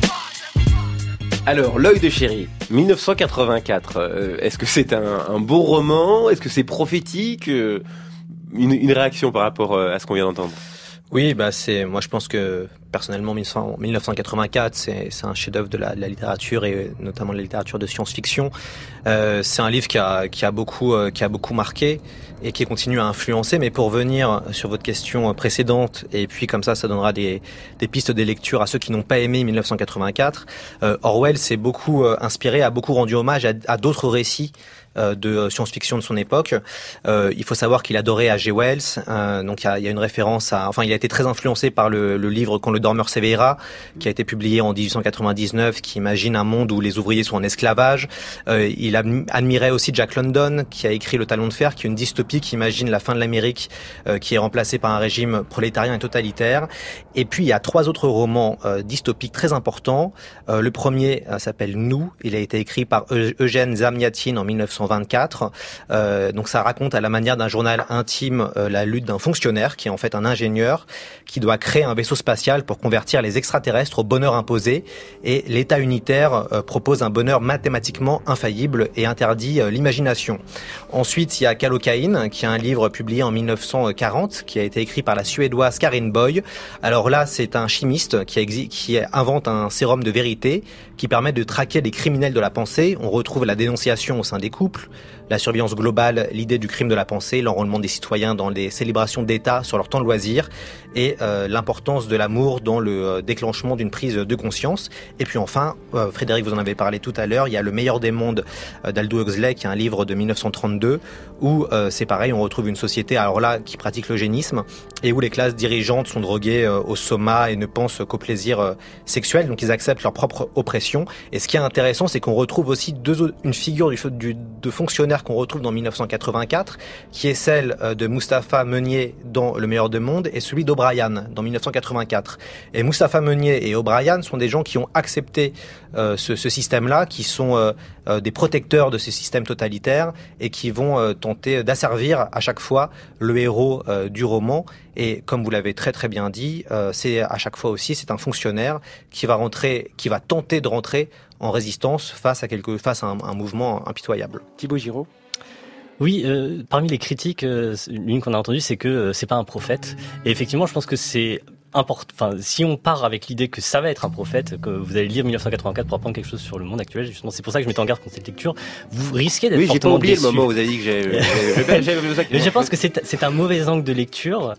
Alors, L'Œil de Chéri, 1984, est-ce que c'est un beau roman ? Est-ce que c'est prophétique ? Une réaction par rapport à ce qu'on vient d'entendre ? Oui, moi je pense que personnellement 1984 c'est un chef-d'œuvre de la littérature et notamment de la littérature de science-fiction. C'est un livre qui a beaucoup marqué et qui continue à influencer. Mais pour revenir sur votre question précédente, et puis comme ça donnera des pistes de lecture à ceux qui n'ont pas aimé 1984. Orwell s'est beaucoup inspiré, a beaucoup rendu hommage à d'autres récits de science-fiction de son époque. Il faut savoir qu'il adorait H.G. Wells, donc il y a une référence il a été très influencé par le livre Quand le dormeur s'éveillera, qui a été publié en 1899, qui imagine un monde où les ouvriers sont en esclavage. Il admirait aussi Jack London, qui a écrit Le Talon de fer, qui est une dystopie qui imagine la fin de l'Amérique, qui est remplacée par un régime prolétarien et totalitaire. Et puis il y a 3 autres romans dystopiques très importants. Le premier s'appelle Nous. Il a été écrit par Eugène Zamyatin en 1924. Donc ça raconte à la manière d'un journal intime la lutte d'un fonctionnaire qui est en fait un ingénieur qui doit créer un vaisseau spatial pour convertir les extraterrestres au bonheur imposé. Et l'État unitaire propose un bonheur mathématiquement infaillible et interdit l'imagination. Ensuite, il y a Kallocain, qui est un livre publié en 1940, qui a été écrit par la Suédoise Karin Boye. Alors là, c'est un chimiste qui invente un sérum de vérité qui permet de traquer les criminels de la pensée. On retrouve la dénonciation au sein des couples, la surveillance globale, l'idée du crime de la pensée, l'enrôlement des citoyens dans les célébrations d'État sur leur temps de loisir et l'importance de l'amour dans le déclenchement d'une prise de conscience. Et puis enfin, Frédéric, vous en avez parlé tout à l'heure, il y a Le meilleur des mondes d'Aldous Huxley, qui est un livre de 1932, où c'est pareil, on retrouve une société alors là qui pratique l'eugénisme et où les classes dirigeantes sont droguées au soma et ne pensent qu'au plaisir sexuel, donc ils acceptent leur propre oppression. Et ce qui est intéressant, c'est qu'on retrouve aussi une figure de fonctionnaire qu'on retrouve dans 1984, qui est celle de Mustapha Meunier dans Le meilleur des mondes et celui d'O'Brien dans 1984. Et Mustapha Meunier et O'Brien sont des gens qui ont accepté ce système-là, qui sont des protecteurs de ces systèmes totalitaires et qui vont tenter d'asservir à chaque fois le héros du roman. Et comme vous l'avez très très bien dit, c'est à chaque fois aussi, c'est un fonctionnaire qui va tenter de rentrer en résistance face à un mouvement impitoyable. Thibaut Giraud. Oui, parmi les critiques, l'une qu'on a entendue, c'est que c'est pas un prophète. Et effectivement, je pense que c'est important. Si on part avec l'idée que ça va être un prophète, que vous allez lire 1984 pour apprendre quelque chose sur le monde actuel, justement, c'est pour ça que je m'étais en garde contre cette lecture. Vous risquez d'être fortement oublié déçu. le moment où vous avez dit que j'avais je pense que c'est un mauvais angle de lecture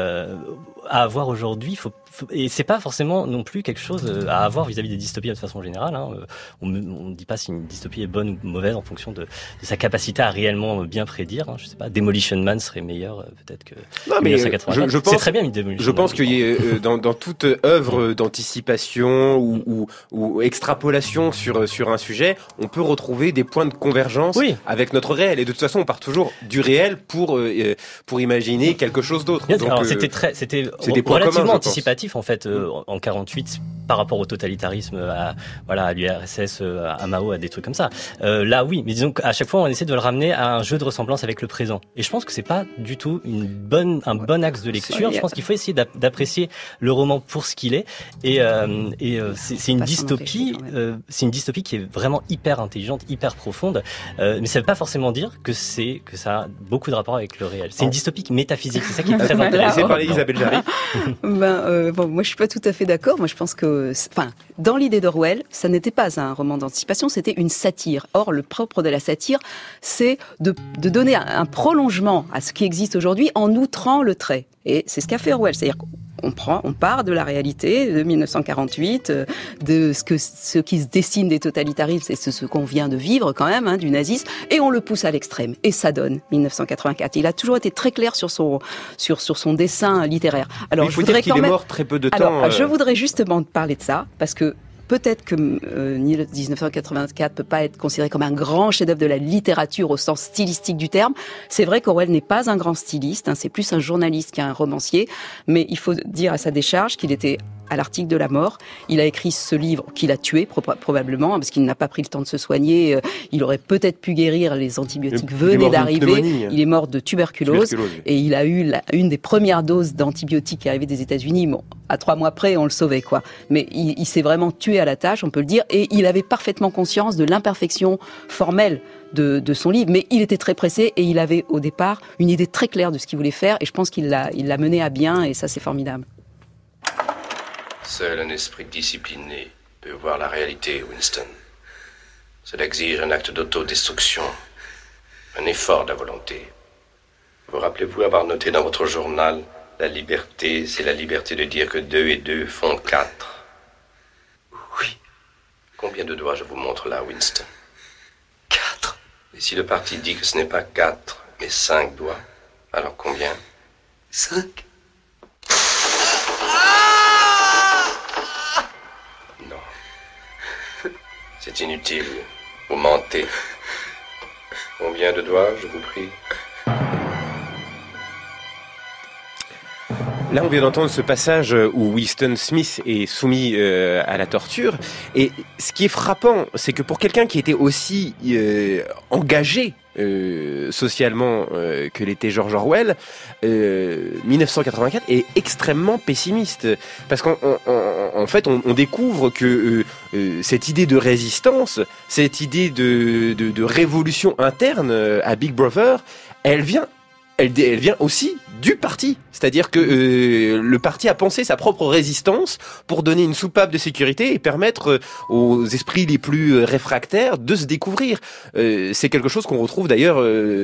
à avoir aujourd'hui. Et c'est pas forcément non plus quelque chose à avoir vis-à-vis des dystopies de façon générale. On ne dit pas si une dystopie est bonne ou mauvaise en fonction de sa capacité à réellement bien prédire. Je sais pas, Demolition Man serait meilleur peut-être que 1984. Je pense, c'est très bien une Demolition Man. Je pense qu'il y a dans toute œuvre d'anticipation ou extrapolation sur un sujet, on peut retrouver des points de convergence avec notre réel. Et de toute façon, on part toujours du réel pour imaginer quelque chose d'autre. Alors, c'était relativement anticipatif en fait en 48 par rapport au totalitarisme, à l'URSS, à Mao, à des trucs comme ça. Là oui, mais disons qu'à chaque fois on essaie de le ramener à un jeu de ressemblance avec le présent. Et je pense que c'est pas du tout un bon axe de lecture. Je pense qu'il faut essayer d'apprécier le roman pour ce qu'il est. Et c'est une dystopie. C'est une dystopie qui est vraiment hyper intelligente, hyper profonde. Mais ça veut pas forcément dire que ça a beaucoup de rapport avec le réel. C'est une dystopie métaphysique. C'est ça qui est très intéressant. Laissez parler Isabelle Jarry. Moi, je suis pas tout à fait d'accord. Moi, je pense que, dans l'idée d'Orwell, ça n'était pas un roman d'anticipation, c'était une satire. Or, le propre de la satire, c'est de donner un prolongement à ce qui existe aujourd'hui en outrant le trait. Et c'est ce qu'a fait Orwell. C'est-à-dire on part de la réalité de 1948, de ce qui se dessine des totalitarismes, c'est ce qu'on vient de vivre quand même, du nazisme, et on le pousse à l'extrême. Et ça donne 1984. Il a toujours été très clair sur son dessin littéraire. Alors, il faut dire qu'il est mort très peu de temps. Je voudrais justement parler de ça, parce que peut-être que 1984 peut pas être considéré comme un grand chef-d'œuvre de la littérature au sens stylistique du terme. C'est vrai qu'Orwell n'est pas un grand styliste, c'est plus un journaliste qu'un romancier, mais il faut dire à sa décharge qu'il était à l'article de la mort. Il a écrit ce livre qu'il a tué probablement parce qu'il n'a pas pris le temps de se soigner. Il aurait peut-être pu guérir, les antibiotiques venaient d'arriver. Il est mort de tuberculose. Et il a eu une des premières doses d'antibiotiques qui arrivaient des États-Unis. Bon, à 3 mois près, on le sauvait, quoi. Mais il s'est vraiment tué à la tâche, on peut le dire, et il avait parfaitement conscience de l'imperfection formelle de son livre, mais il était très pressé et il avait au départ une idée très claire de ce qu'il voulait faire, et je pense qu'il l'a mené à bien, et ça c'est formidable. Seul un esprit discipliné peut voir la réalité, Winston. Cela exige un acte d'autodestruction, un effort de la volonté. Vous rappelez-vous avoir noté dans votre journal « La liberté, c'est la liberté de dire que 2 et 2 font 4 ». Oui. Combien de doigts je vous montre là, Winston? 4. Et si le parti dit que ce n'est pas 4, mais 5 doigts, alors combien? 5. Non. C'est inutile. Vous mentez. Combien de doigts, je vous prie? Là, on vient d'entendre ce passage où Winston Smith est soumis à la torture. Et ce qui est frappant, c'est que pour quelqu'un qui était aussi engagé socialement que l'était George Orwell, 1984 est extrêmement pessimiste. Parce qu'en fait, on découvre que cette idée de résistance, cette idée de révolution interne à Big Brother, elle vient aussi du parti. C'est-à-dire que le parti a pensé sa propre résistance pour donner une soupape de sécurité et permettre aux esprits les plus réfractaires de se découvrir. C'est quelque chose qu'on retrouve d'ailleurs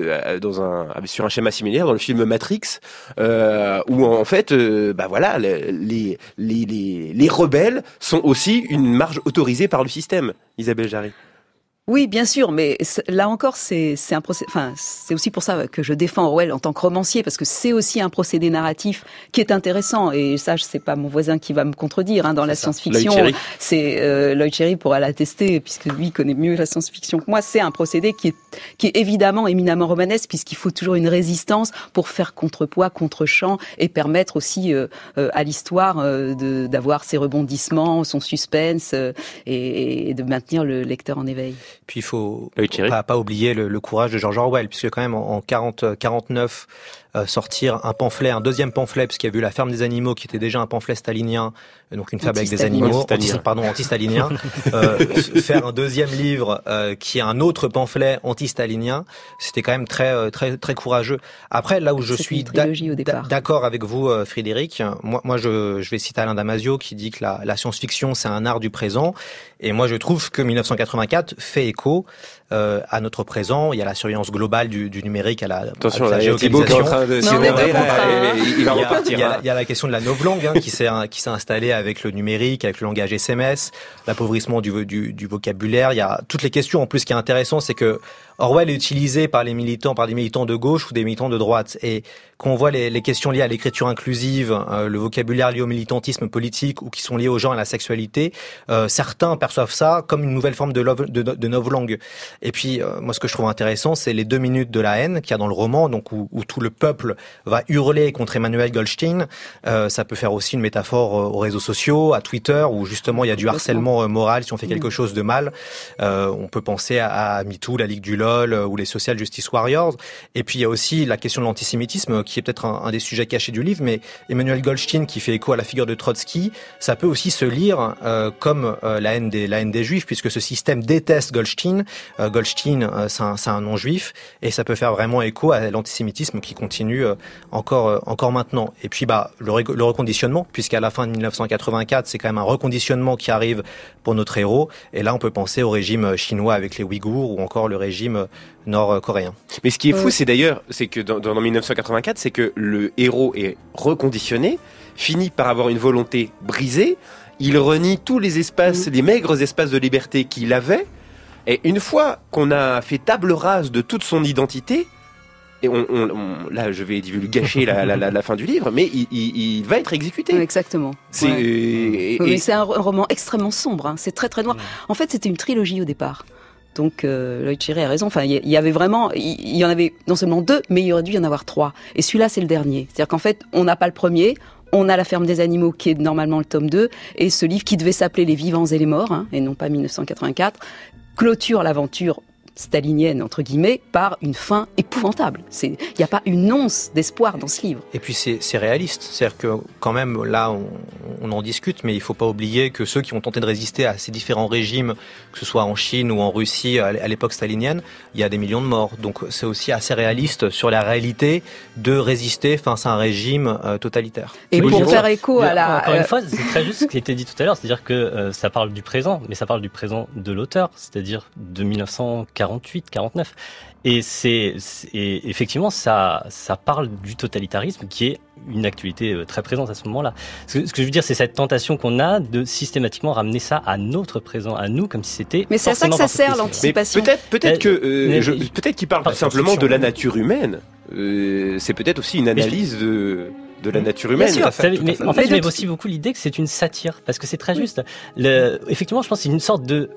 sur un schéma similaire dans le film Matrix, où en fait, voilà, les rebelles sont aussi une marge autorisée par le système. Isabelle Jarry. Oui, bien sûr, mais là encore, c'est un procédé. Enfin, c'est aussi pour ça que je défends Orwell en tant que romancier, parce que c'est aussi un procédé narratif qui est intéressant. Et ça, c'est pas mon voisin qui va me contredire dans la science-fiction. C'est Lloyd Cherry pourra l'attester, puisque lui connaît mieux la science-fiction que moi. C'est un procédé qui est évidemment éminemment romanesque, puisqu'il faut toujours une résistance pour faire contrepoids, contre-champ, et permettre aussi à l'histoire d'avoir ses rebondissements, son suspense, et de maintenir le lecteur en éveil. Puis il faut pas oublier le courage de George Orwell, puisque quand même en 49 sortir un deuxième pamphlet, puisqu'il y a eu La ferme des animaux, qui était déjà un pamphlet stalinien, donc une fable avec des animaux, anti-stalinien, faire un deuxième livre qui est un autre pamphlet anti-stalinien, c'était quand même très très très courageux. Après, là où je suis d'accord avec vous, Frédéric, moi je vais citer Alain Damasio qui dit que la science-fiction c'est un art du présent, et moi je trouve que 1984 fait écho à notre présent. Il y a la surveillance globale du numérique à la géolocalisation. Il y a la question de la novlangue qui s'est installée avec le numérique, avec le langage SMS, l'appauvrissement du vocabulaire. Il y a toutes les questions. En plus, ce qui est intéressant, c'est que Orwell est utilisé par des militants de gauche ou des militants de droite. Et quand on voit les questions liées à l'écriture inclusive, le vocabulaire lié au militantisme politique ou qui sont liés aux gens et à la sexualité, certains perçoivent ça comme une nouvelle forme de novlangue. Et puis, moi, ce que je trouve intéressant, c'est les 2 minutes de la haine qu'il y a dans le roman, donc où tout le peuple va hurler contre Emmanuel Goldstein. Ça peut faire aussi une métaphore aux réseaux sociaux, à Twitter, où justement il y a du harcèlement moral si on fait quelque chose de mal. On peut penser à MeToo, la Ligue du LOL ou les Social Justice Warriors. Et puis il y a aussi la question de l'antisémitisme, qui est peut-être un des sujets cachés du livre, mais Emmanuel Goldstein, qui fait écho à la figure de Trotsky, ça peut aussi se lire comme la haine des Juifs, puisque ce système déteste Goldstein. Goldstein, c'est un non-juif, et ça peut faire vraiment écho à l'antisémitisme qui continue encore maintenant. Et puis le reconditionnement, puisqu'à la fin de 1984, c'est quand même un reconditionnement qui arrive pour notre héros. Et là, on peut penser au régime chinois avec les Ouïghours ou encore le régime nord-coréen. Mais ce qui est fou, c'est que dans 1984, c'est que le héros est reconditionné, finit par avoir une volonté brisée, il renie tous les espaces, les maigres espaces de liberté qu'il avait, et une fois qu'on a fait table rase de toute son identité, et là, je vais gâcher la fin du livre, mais il va être exécuté. Exactement. C'est un roman extrêmement sombre. C'est très très noir. En fait, c'était une trilogie au départ. Donc Lloyd Cherry a raison. Enfin, il y en avait non seulement 2, mais il aurait dû y en avoir 3. Et celui-là, c'est le dernier. C'est-à-dire qu'en fait, on n'a pas le premier. On a La ferme des animaux qui est normalement le tome 2, et ce livre qui devait s'appeler Les vivants et les morts, et non pas 1984, clôture l'aventure stalinienne, entre guillemets, par une fin épouvantable. Il n'y a pas une once d'espoir dans ce livre. Et puis c'est réaliste. C'est-à-dire que quand même, là, on en discute, mais il ne faut pas oublier que ceux qui ont tenté de résister à ces différents régimes, que ce soit en Chine ou en Russie à l'époque stalinienne, il y a des millions de morts. Donc c'est aussi assez réaliste sur la réalité de résister face à un régime totalitaire. Et pour faire écho à la... Encore une fois, c'est très juste ce qui a été dit tout à l'heure, c'est-à-dire que ça parle du présent, mais ça parle du présent de l'auteur, c'est-à-dire de 1940. 48, 49. Et et effectivement, ça parle du totalitarisme qui est une actualité très présente à ce moment-là. Ce que je veux dire, c'est cette tentation qu'on a de systématiquement ramener ça à notre présent, à nous, comme si c'était. Mais c'est à ça que ça sert, l'anticipation. Mais peut-être qu'il parle tout simplement de la nature humaine. C'est peut-être aussi une analyse de la nature humaine. Bien sûr, mais en fait, j'aime aussi beaucoup l'idée que c'est une satire, parce que c'est très juste. Effectivement, je pense que c'est une sorte de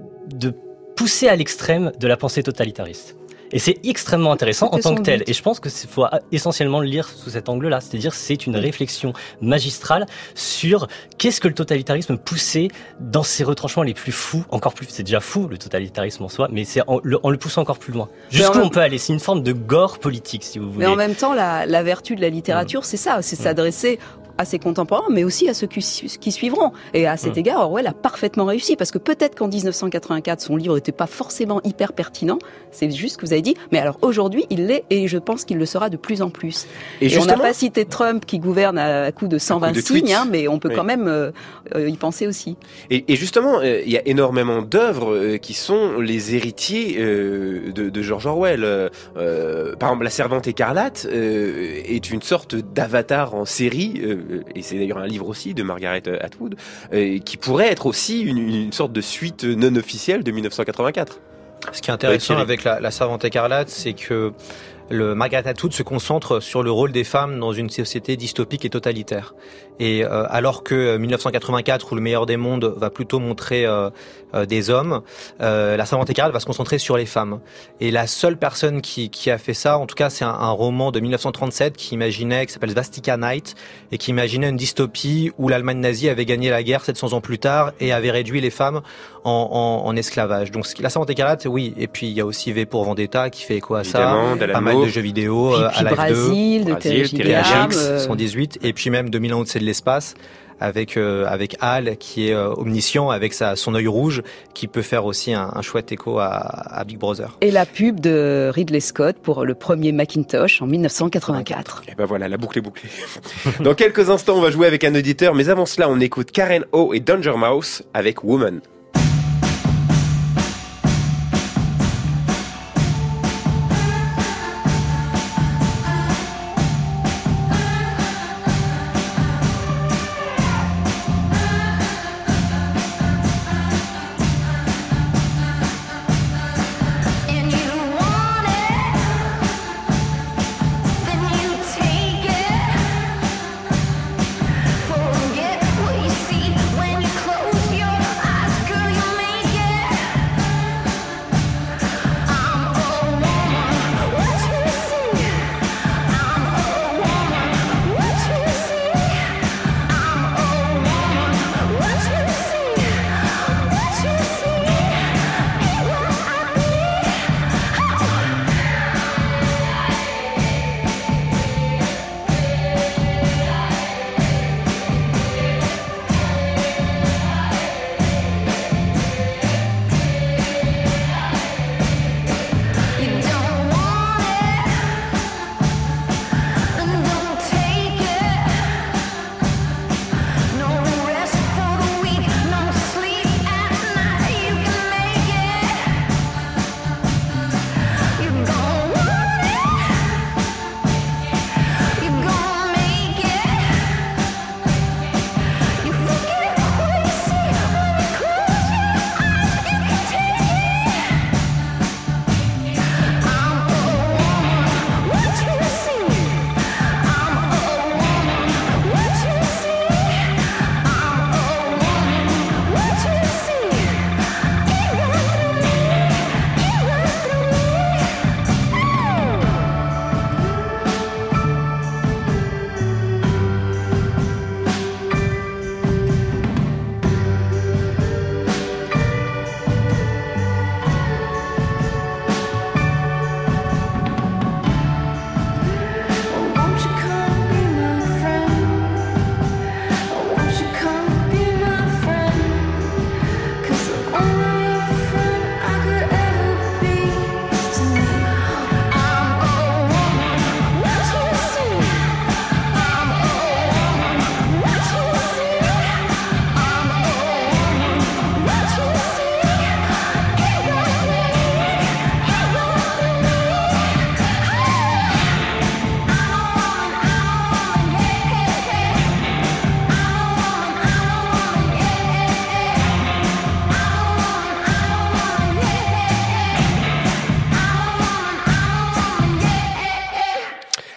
pousser à l'extrême de la pensée totalitariste. Et c'est extrêmement intéressant en tant que tel. Et je pense que faut essentiellement le lire sous cet angle-là. C'est-à-dire, c'est une réflexion magistrale sur qu'est-ce que le totalitarisme poussait dans ses retranchements les plus fous, encore plus. C'est déjà fou, le totalitarisme en soi, mais c'est en le poussant encore plus loin. Jusqu'où on peut aller. C'est une forme de gore politique, si vous voulez. Mais en même temps, la vertu de la littérature, c'est ça. C'est s'adresser à ses contemporains, mais aussi à ceux qui suivront. Et à cet égard, Orwell a parfaitement réussi, parce que peut-être qu'en 1984, son livre n'était pas forcément hyper pertinent, c'est juste ce que vous avez dit, mais alors aujourd'hui, il l'est, et je pense qu'il le sera de plus en plus. Et on n'a pas cité Trump qui gouverne à coup de 120 signes, mais on peut quand même y penser aussi. Et justement, il y a énormément d'œuvres qui sont les héritiers de George Orwell. Par exemple, La Servante écarlate est une sorte d'avatar en série, et c'est d'ailleurs un livre aussi de Margaret Atwood, qui pourrait être aussi une sorte de suite non officielle de 1984. Ce qui est intéressant avec la Servante écarlate, c'est que Margaret Atwood se concentre sur le rôle des femmes dans une société dystopique et totalitaire. Et alors que 1984, où Le Meilleur des mondes va plutôt montrer des hommes, La Servante écarlate va se concentrer sur les femmes. Et la seule personne qui a fait ça, en tout cas, c'est un roman de 1937 qui s'appelle Svastika Night, et qui imaginait une dystopie où l'Allemagne nazie avait gagné la guerre 700 ans plus tard et avait réduit les femmes en esclavage. Donc La Servante écarlate, oui. Et puis il y a aussi V pour Vendetta qui fait écho à ça. Pas mal de jeux vidéo, à Live 2, de Terry Gilliam, 118, et puis même 2001 au-dessus de l'espace, avec Hal qui est omniscient avec son œil rouge, qui peut faire aussi un chouette écho à Big Brother. Et la pub de Ridley Scott pour le premier Macintosh en 1984. Et ben voilà, la boucle est bouclée. Dans quelques instants, on va jouer avec un auditeur, mais avant cela, on écoute Karen O et Danger Mouse avec Woman. Forget what you see when you close your eyes.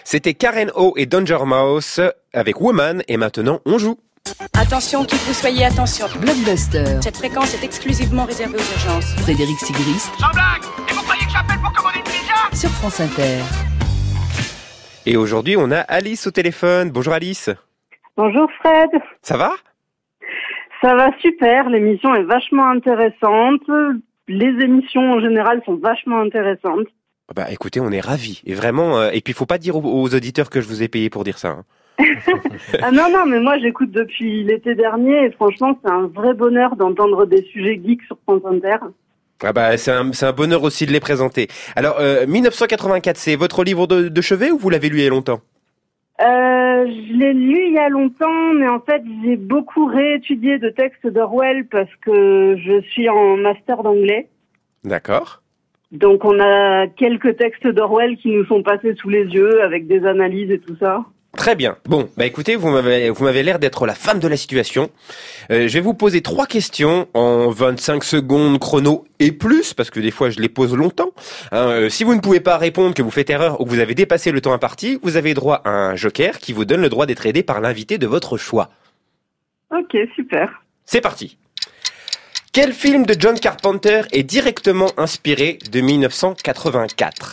C'était Karen O et Danger Mouse avec Woman et maintenant on joue. Attention, qui que vous soyez, attention. Blockbuster. Cette fréquence est exclusivement réservée aux urgences. Frédéric Sigrist. Sans blague. Et vous croyez que j'appelle pour commander une pizza? Sur France Inter. Et aujourd'hui on a Alice au téléphone. Bonjour Alice. Bonjour Fred. Ça va? Ça va super, l'émission est vachement intéressante. Les émissions en général sont vachement intéressantes. Bah écoutez, on est ravis. Et vraiment, et puis il faut pas dire aux auditeurs que je vous ai payé pour dire ça. Hein. Ah non, mais moi j'écoute depuis l'été dernier et franchement c'est un vrai bonheur d'entendre des sujets geeks sur France Inter. Ah bah c'est un bonheur aussi de les présenter. Alors 1984, c'est votre livre de chevet ou vous l'avez lu il y a longtemps? Je l'ai lu il y a longtemps, mais en fait j'ai beaucoup réétudié de textes d'Orwell parce que je suis en master d'anglais. D'accord. Donc on a quelques textes d'Orwell qui nous sont passés sous les yeux avec des analyses et tout ça. Très bien. Bon, bah écoutez, vous m'avez l'air d'être la femme de la situation. Je vais vous poser 3 questions en 25 secondes chrono et plus, parce que des fois je les pose longtemps. Si vous ne pouvez pas répondre, que vous faites erreur ou que vous avez dépassé le temps imparti, vous avez droit à un joker qui vous donne le droit d'être aidé par l'invité de votre choix. Ok, super. C'est parti. Quel film de John Carpenter est directement inspiré de 1984 ?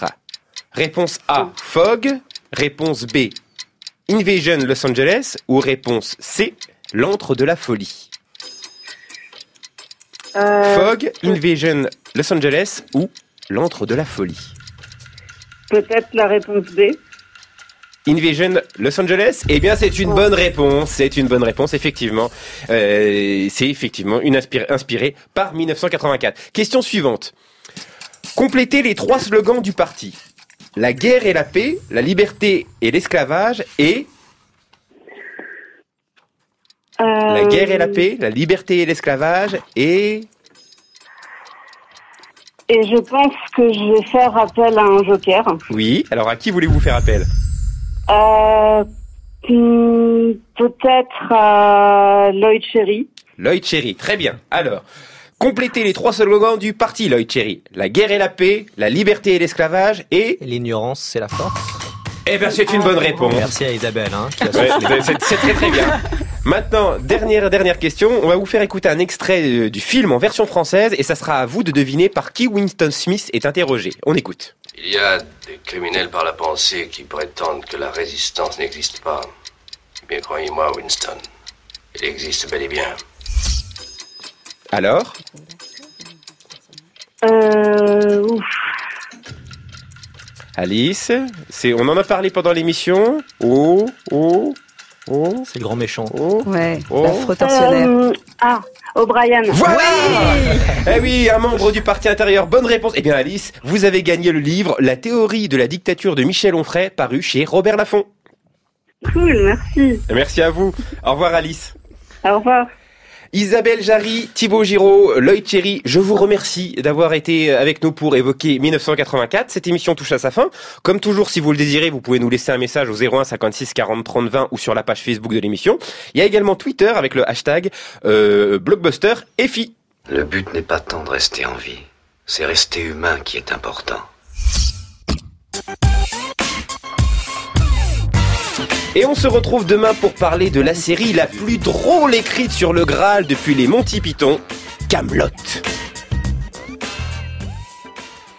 Réponse A, Fog. Réponse B, Invasion Los Angeles. Ou réponse C, L'antre de la folie. Fog, Invasion Los Angeles ou L'antre de la folie. Peut-être la réponse B. Invasion Los Angeles. Eh bien, c'est une bonne réponse. C'est une bonne réponse, effectivement. C'est effectivement inspiré par 1984. Question suivante. Complétez les 3 slogans du parti. La guerre et la paix, la liberté et l'esclavage et... La guerre et la paix, la liberté et l'esclavage et... Et je pense que je vais faire appel à un joker. Oui, alors à qui voulez-vous faire appel ? Peut-être à Lloyd Cherry. Lloyd Cherry, très bien. Alors, complétez les 3 slogans du parti, Lloyd Cherry. La guerre et la paix, la liberté et l'esclavage et... L'ignorance, c'est la force. Eh bien, c'est une bonne réponse. Merci à Isabelle. Qui a c'est très très bien. Maintenant, dernière question. On va vous faire écouter un extrait du film en version française et ça sera à vous de deviner par qui Winston Smith est interrogé. On écoute. Il y a des criminels par la pensée qui prétendent que la résistance n'existe pas. Mais croyez-moi, Winston, il existe bel et bien. Alors ? Alice, on en a parlé pendant l'émission. C'est le grand méchant. Ouais, l'affreux tortionnaire. O'Brien. Voilà. Eh oui, un membre du parti intérieur. Bonne réponse. Eh bien, Alice, vous avez gagné le livre La théorie de la dictature de Michel Onfray, paru chez Robert Laffont. Cool, merci. Merci à vous. Au revoir, Alice. Au revoir. Isabelle Jarry, Thibaut Giraud, Lloyd Cherry, je vous remercie d'avoir été avec nous pour évoquer 1984. Cette émission touche à sa fin. Comme toujours, si vous le désirez, vous pouvez nous laisser un message au 01 56 40 30 20 ou sur la page Facebook de l'émission. Il y a également Twitter avec le hashtag #BlockbusterFI. Le but n'est pas tant de rester en vie, c'est rester humain qui est important. Et on se retrouve demain pour parler de la série la plus drôle écrite sur le Graal depuis les Monty Python, Kaamelott.